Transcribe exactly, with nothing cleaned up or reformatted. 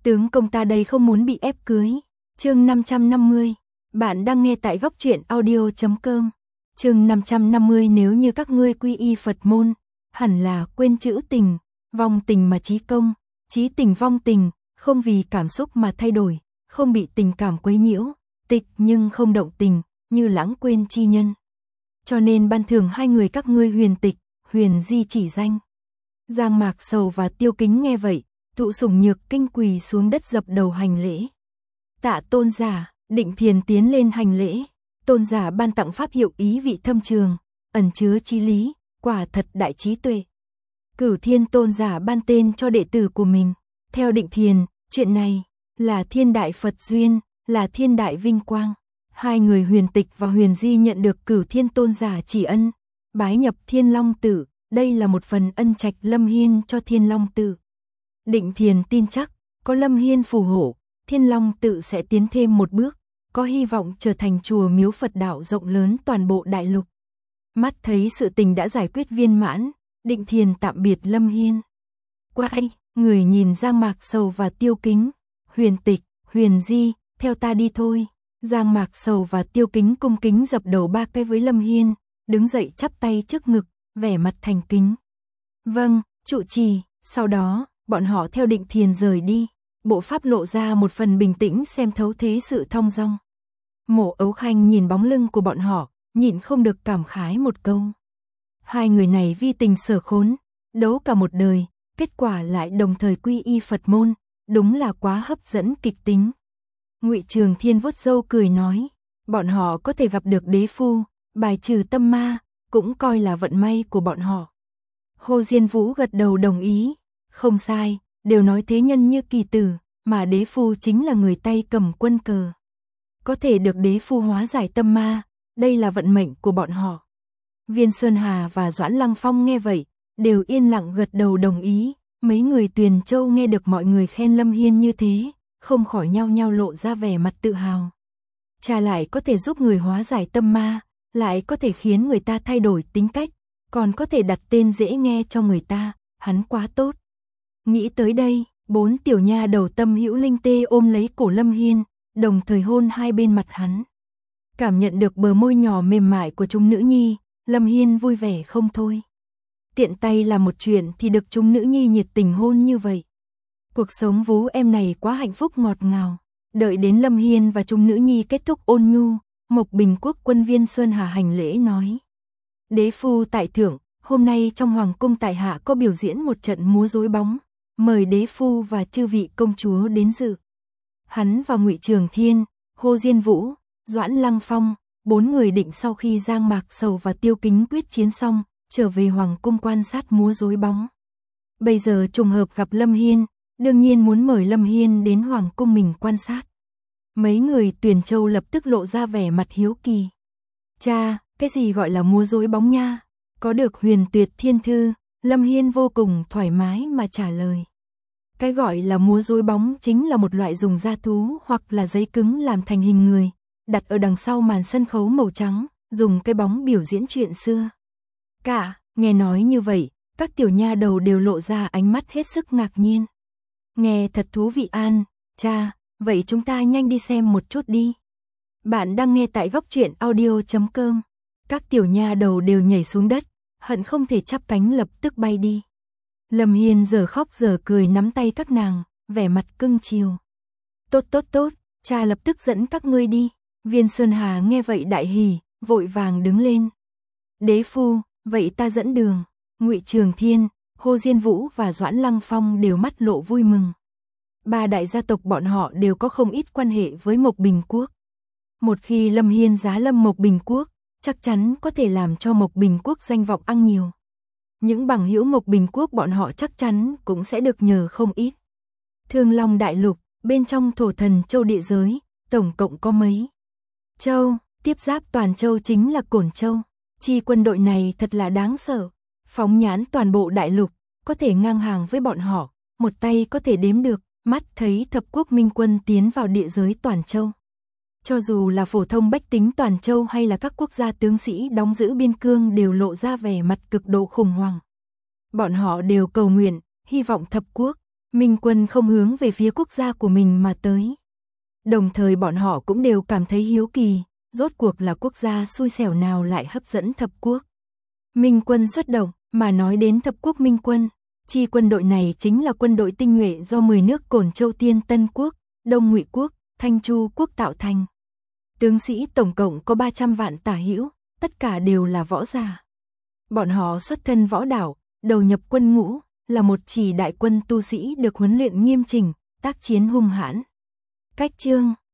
Tướng công ta đây không muốn bị ép cưới. Chương năm trăm năm mươi. Bạn đang nghe tại góc truyện audio chấm com. Chương năm trăm năm mươi. Nếu như các ngươi quy y Phật môn, hẳn là quên chữ tình, vong tình mà chí công, chí tình vong tình, không vì cảm xúc mà thay đổi, không bị tình cảm quấy nhiễu, tịch nhưng không động tình, như lãng quên chi nhân. Cho nên ban thưởng hai người các ngươi Huyền Tịch, Huyền Di chỉ danh. Giang Mạc Sầu và Tiêu Kính nghe vậy, thụ sủng nhược kinh quỳ xuống đất dập đầu hành lễ. Tạ tôn giả. Định Thiền tiến lên hành lễ. Tôn giả ban tặng pháp hiệu ý vị thâm trường, ẩn chứa chí lý, quả thật đại trí tuệ. Cửu Thiên tôn giả ban tên cho đệ tử của mình. Theo Định Thiền, chuyện này là thiên đại Phật duyên, là thiên đại vinh quang. Hai người Huyền Tịch và Huyền Di nhận được Cửu Thiên tôn giả chỉ ân, bái nhập Thiên Long Tự, đây là một phần ân trạch Lâm Hiên cho Thiên Long Tự. Định Thiền tin chắc, có Lâm Hiên phù hộ, Thiên Long Tự sẽ tiến thêm một bước, có hy vọng trở thành chùa miếu Phật đạo rộng lớn toàn bộ đại lục. Mắt thấy sự tình đã giải quyết viên mãn, Định Thiền tạm biệt Lâm Hiên. Quay, người nhìn Giang Mạc Sầu và Tiêu Kính, Huyền Tịch, Huyền Di, theo ta đi thôi. Giang Mạc Sầu và Tiêu Kính cung kính dập đầu ba cái với Lâm Hiên, đứng dậy chắp tay trước ngực, vẻ mặt thành kính. Vâng, trụ trì. Sau đó, bọn họ theo Định Thiền rời đi, bộ pháp lộ ra một phần bình tĩnh xem thấu thế sự thong dong. Mộ Ấu Khanh nhìn bóng lưng của bọn họ, nhịn không được cảm khái một câu. Hai người này vi tình sở khốn, đấu cả một đời, kết quả lại đồng thời quy y Phật môn, đúng là quá hấp dẫn kịch tính. Ngụy Trường Thiên vuốt râu cười nói, bọn họ có thể gặp được đế phu, bài trừ tâm ma, cũng coi là vận may của bọn họ. Hồ Diên Vũ gật đầu đồng ý, không sai, đều nói thế nhân như kỳ tử, mà đế phu chính là người tay cầm quân cờ. Có thể được đế phu hóa giải tâm ma, đây là vận mệnh của bọn họ. Viên Sơn Hà và Doãn Lăng Phong nghe vậy, đều yên lặng gật đầu đồng ý, mấy người Tuyền Châu nghe được mọi người khen Lâm Hiên như thế, không khỏi nhao nhao lộ ra vẻ mặt tự hào. Cha lại có thể giúp người hóa giải tâm ma, lại có thể khiến người ta thay đổi tính cách, còn có thể đặt tên dễ nghe cho người ta, hắn quá tốt. Nghĩ tới đây, bốn tiểu nha đầu Tâm Hữu Linh Tê ôm lấy cổ Lâm Hiên, đồng thời hôn hai bên mặt hắn. Cảm nhận được bờ môi nhỏ mềm mại của chúng nữ nhi, Lâm Hiên vui vẻ không thôi. Tiện tay làm một chuyện thì được chúng nữ nhi nhiệt tình hôn như vậy. Cuộc sống vú em này quá hạnh phúc ngọt ngào. Đợi đến Lâm Hiên và chúng nữ nhi kết thúc ôn nhu, Mộc Bình Quốc quân Viên Sơn Hà hành lễ nói. Đế phu tại thượng, hôm nay trong hoàng cung tại hạ có biểu diễn một trận múa rối bóng, mời đế phu và chư vị công chúa đến dự. Hắn và Ngụy Trường Thiên, Hồ Diên Vũ, Doãn Lăng Phong, bốn người định sau khi Giang Mạc Sầu và Tiêu Kính quyết chiến xong, trở về hoàng cung quan sát múa rối bóng. Bây giờ trùng hợp gặp Lâm Hiên, đương nhiên muốn mời Lâm Hiên đến hoàng cung mình quan sát. Mấy người Tuyền Châu lập tức lộ ra vẻ mặt hiếu kỳ. Cha, cái gì gọi là múa rối bóng nha? Có được Huyền Tuyệt Thiên Thư, Lâm Hiên vô cùng thoải mái mà trả lời. Cái gọi là múa rối bóng chính là một loại dùng da thú hoặc là giấy cứng làm thành hình người, đặt ở đằng sau màn sân khấu màu trắng, dùng cái bóng biểu diễn chuyện xưa. Cả, nghe nói như vậy, các tiểu nha đầu đều lộ ra ánh mắt hết sức ngạc nhiên. Nghe thật thú vị an, cha, vậy chúng ta nhanh đi xem một chút đi. Bạn đang nghe tại góc truyện audio chấm com. Các tiểu nha đầu đều nhảy xuống đất, hận không thể chắp cánh lập tức bay đi. Lâm Hiên giờ khóc giờ cười nắm tay các nàng, vẻ mặt cưng chiều. Tốt tốt tốt, cha lập tức dẫn các ngươi đi. Viên Sơn Hà nghe vậy đại hỉ, vội vàng đứng lên. Đế phu, vậy ta dẫn đường. Ngụy Trường Thiên, Hồ Diên Vũ và Doãn Lăng Phong đều mắt lộ vui mừng. Ba đại gia tộc bọn họ đều có không ít quan hệ với Mộc Bình Quốc. Một khi Lâm Hiên giá lâm Mộc Bình Quốc, chắc chắn có thể làm cho Mộc Bình Quốc danh vọng ăn nhiều. Những bằng hữu Mộc Bình Quốc bọn họ chắc chắn cũng sẽ được nhờ không ít. Thương Long Đại Lục, bên trong Thổ Thần Châu địa giới, tổng cộng có mấy châu, tiếp giáp toàn châu chính là Cổn Châu. Chi quân đội này thật là đáng sợ, phóng nhãn toàn bộ đại lục, có thể ngang hàng với bọn họ, một tay có thể đếm được, mắt thấy thập quốc minh quân tiến vào địa giới toàn châu. Cho dù là phổ thông bách tính toàn châu hay là các quốc gia tướng sĩ đóng giữ biên cương đều lộ ra vẻ mặt cực độ khủng hoảng. Bọn họ đều cầu nguyện, hy vọng thập quốc, Minh quân không hướng về phía quốc gia của mình mà tới. Đồng thời bọn họ cũng đều cảm thấy hiếu kỳ, rốt cuộc là quốc gia xui xẻo nào lại hấp dẫn thập quốc. Minh quân xuất động, mà nói đến thập quốc Minh quân, chi quân đội này chính là quân đội tinh nhuệ do mười nước Cổn Châu Tiên Tân Quốc, Đông Ngụy Quốc, Thanh Chu Quốc tạo thành. Tướng sĩ tổng cộng có ba trăm vạn tả hữu, tất cả đều là võ giả. Bọn họ xuất thân võ đạo, đầu nhập quân ngũ, là một chỉ đại quân tu sĩ được huấn luyện nghiêm chỉnh, tác chiến hung hãn. Cách chương